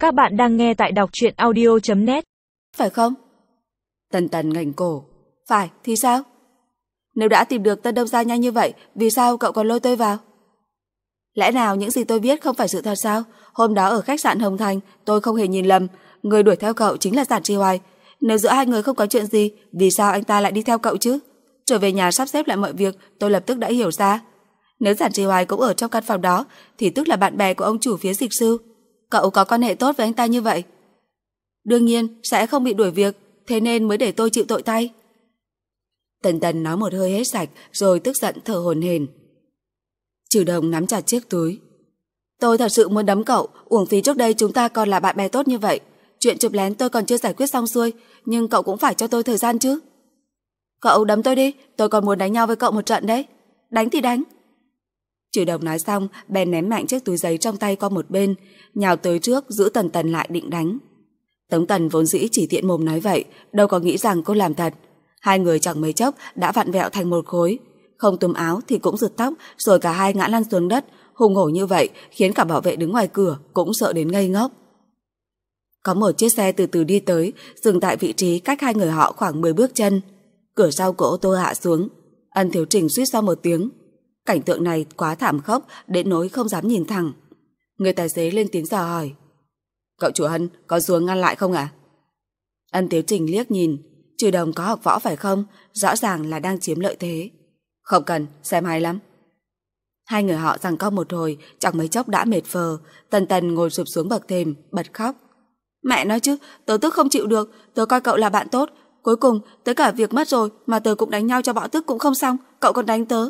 Các bạn đang nghe tại đọc truyện audio.net. Phải không? Tần Tần ngẩng cổ. Phải, thì sao? Nếu đã tìm được Tân Đông Gia nhanh như vậy, vì sao cậu còn lôi tôi vào? Lẽ nào những gì tôi biết không phải sự thật sao? Hôm đó ở khách sạn Hồng Thành, tôi không hề nhìn lầm. Người đuổi theo cậu chính là Giản Trì Hoài. Nếu giữa hai người không có chuyện gì, vì sao anh ta lại đi theo cậu chứ? Trở về nhà sắp xếp lại mọi việc, tôi lập tức đã hiểu ra. Nếu Giản Trì Hoài cũng ở trong căn phòng đó, thì tức là bạn bè của ông chủ phía Dịch Sư. Cậu có quan hệ tốt với anh ta như vậy? Đương nhiên sẽ không bị đuổi việc, thế nên mới để tôi chịu tội thay. Tần Tần nói một hơi hết sạch rồi tức giận thở hổn hển. Trừ Đồng nắm chặt chiếc túi. Tôi thật sự muốn đấm cậu, uổng phí trước đây chúng ta còn là bạn bè tốt như vậy. Chuyện chụp lén tôi còn chưa giải quyết xong xuôi, nhưng cậu cũng phải cho tôi thời gian chứ. Cậu đấm tôi đi, tôi còn muốn đánh nhau với cậu một trận đấy. Đánh thì đánh. Trừ Đồng nói xong, bèn ném mạnh chiếc túi giấy trong tay qua một bên, nhào tới trước giữ Tần Tần lại định đánh. Tống Tần vốn dĩ chỉ tiện mồm nói vậy, đâu có nghĩ rằng cô làm thật. Hai người chẳng mấy chốc đã vặn vẹo thành một khối, không túm áo thì cũng giật tóc, rồi cả hai ngã lăn xuống đất, hùng hổ như vậy khiến cả bảo vệ đứng ngoài cửa cũng sợ đến ngây ngốc. Có một chiếc xe từ từ đi tới, dừng tại vị trí cách hai người họ khoảng 10 bước chân. Cửa sau của ô tô hạ xuống, Ân Thiếu Trình suýt sau một tiếng. Cảnh tượng này quá thảm khốc đến nỗi không dám nhìn thẳng. Người tài xế lên tiếng dò hỏi. Cậu chủ Ân có xuống ngăn lại không ạ? Ân Thiếu Trình liếc nhìn. Trừ Đồng có học võ phải không? Rõ ràng là đang chiếm lợi thế. Không cần, xem hay lắm. Hai người họ giằng co một hồi, chẳng mấy chốc đã mệt phờ. Tần Tần ngồi sụp xuống bậc thềm, bật khóc. Mẹ nói chứ, tớ tức không chịu được. Tớ coi cậu là bạn tốt. Cuối cùng, tới cả việc mất rồi mà tớ cũng đánh nhau cho bỏ tức cũng không xong. Cậu còn đánh tớ.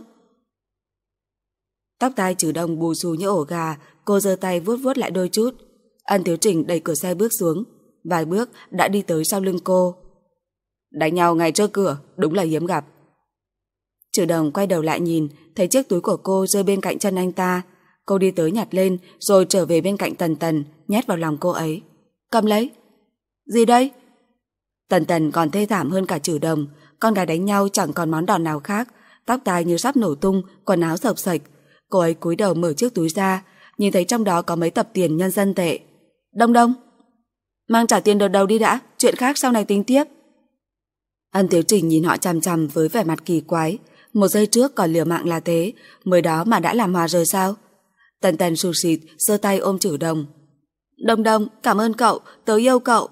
Tóc tai Trừ Đồng bù xù như ổ gà. Cô giơ tay vuốt vuốt lại đôi chút. Ân Thiếu Trình đẩy cửa xe bước xuống. Vài bước đã đi tới sau lưng cô. Đánh nhau ngay trước cửa, đúng là hiếm gặp. Trừ Đồng quay đầu lại nhìn, thấy chiếc túi của cô rơi bên cạnh chân anh ta. Cô đi tới nhặt lên, rồi trở về bên cạnh Tần Tần, nhét vào lòng cô ấy. Cầm lấy. Gì đây? Tần Tần còn thê thảm hơn cả Trừ Đồng. Con gái đánh nhau chẳng còn món đòn nào khác. Tóc tai như sắp nổ tung, quần áo xộc xệch. Cô ấy cúi đầu mở chiếc túi ra, nhìn thấy trong đó có mấy tập tiền nhân dân tệ. Đông Đông, mang trả tiền đợt đầu đi đã, chuyện khác sau này tính tiếp. Ân Thiếu Trình nhìn họ chằm chằm với vẻ mặt kỳ quái. Một giây trước còn liều mạng là thế, mới đó mà đã làm hòa rồi sao? Tần Tần sụt sịt, giơ tay ôm Trừ Đồng. Đông Đông, cảm ơn cậu, tớ yêu cậu.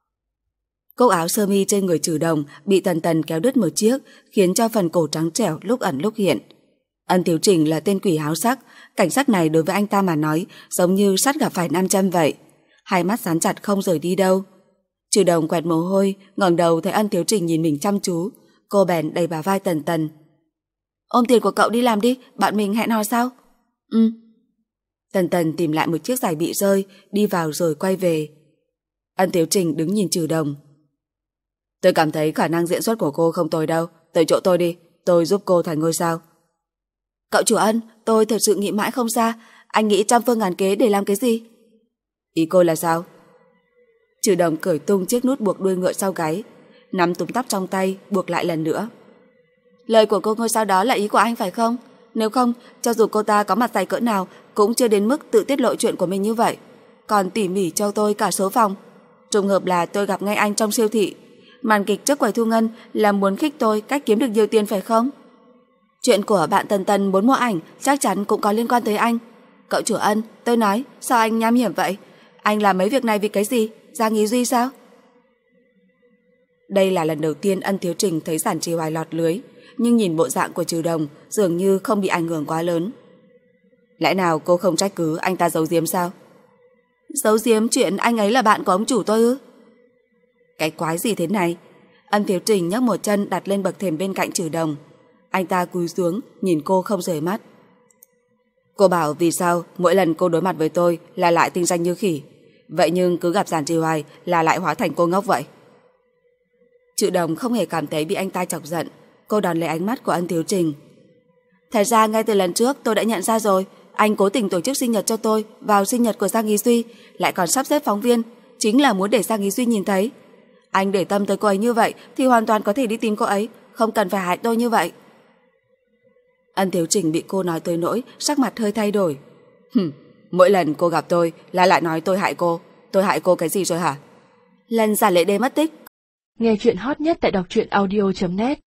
Cúc áo sơ mi trên người Trừ Đồng bị Tần Tần kéo đứt một chiếc, khiến cho phần cổ trắng trẻo lúc ẩn lúc hiện. Ân Thiếu Trình là tên quỷ háo sắc, cảnh sắc này đối với anh ta mà nói giống như sắt gặp phải nam châm vậy. Hai mắt dán chặt không rời đi đâu. Trừ Đồng quẹt mồ hôi, ngẩng đầu thấy Ân Thiếu Trình nhìn mình chăm chú. Cô bèn đẩy bả vai Tần Tần. Ôm tiền của cậu đi làm đi, bạn mình hẹn hò sao? Tần Tần tìm lại một chiếc giày bị rơi, đi vào rồi quay về. Ân Thiếu Trình đứng nhìn Trừ Đồng. Tôi cảm thấy khả năng diễn xuất của cô không tồi đâu, tới chỗ tôi đi, tôi giúp cô thành ngôi sao. Cậu chủ Ân, tôi thật sự nghĩ mãi không ra, anh nghĩ trăm phương ngàn kế để làm cái gì? Ý cô là sao? Trừ Đồng cởi tung chiếc nút buộc đuôi ngựa sau gáy, nắm túm tóc trong tay, buộc lại lần nữa. Lời của cô ngôi sao đó là ý của anh phải không? Nếu không, cho dù cô ta có mặt dày cỡ nào cũng chưa đến mức tự tiết lộ chuyện của mình như vậy. Còn tỉ mỉ cho tôi cả số phòng. Trùng hợp là tôi gặp ngay anh trong siêu thị. Màn kịch trước quầy thu ngân là muốn khích tôi cách kiếm được nhiều tiền phải không? Chuyện của bạn Tần Tần muốn mua ảnh chắc chắn cũng có liên quan tới anh. Cậu chủ Ân, tôi nói, sao anh nham hiểm vậy? Anh làm mấy việc này vì cái gì? Giang Ý Duy sao? Đây là lần đầu tiên Ân Thiếu Trình thấy Giản Trì Hoài lọt lưới, nhưng nhìn bộ dạng của Trừ Đồng dường như không bị ảnh hưởng quá lớn. Lẽ nào cô không trách cứ anh ta giấu giếm sao? Giấu giếm chuyện anh ấy là bạn của ông chủ tôi ư? Cái quái gì thế này? Ân Thiếu Trình nhấc một chân đặt lên bậc thềm bên cạnh Trừ Đồng. Anh ta cúi xuống nhìn cô không rời mắt. Cô bảo vì sao mỗi lần cô đối mặt với tôi là lại tinh danh như khỉ, vậy nhưng cứ gặp Giản Trì Hoài là lại hóa thành cô ngốc vậy? Trừ Đồng không hề cảm thấy bị anh ta chọc giận. Cô đón lấy ánh mắt của Ân Thiếu Trình. Thật ra ngay từ lần trước tôi đã nhận ra rồi, anh cố tình tổ chức sinh nhật cho tôi vào sinh nhật của Giang Ý Duy, lại còn sắp xếp phóng viên, chính là muốn để Giang Ý Duy nhìn thấy. Anh để tâm tới cô ấy như vậy thì hoàn toàn có thể đi tìm cô ấy, không cần phải hại tôi như vậy. Ân Thiếu Trình bị cô nói tới nỗi sắc mặt hơi thay đổi. Mỗi lần cô gặp tôi là lại nói tôi hại cô. tôi hại cô cái gì rồi hả? Lần giả lệ đê mất tích. Nghe chuyện hot nhất tại đọc truyện audio.net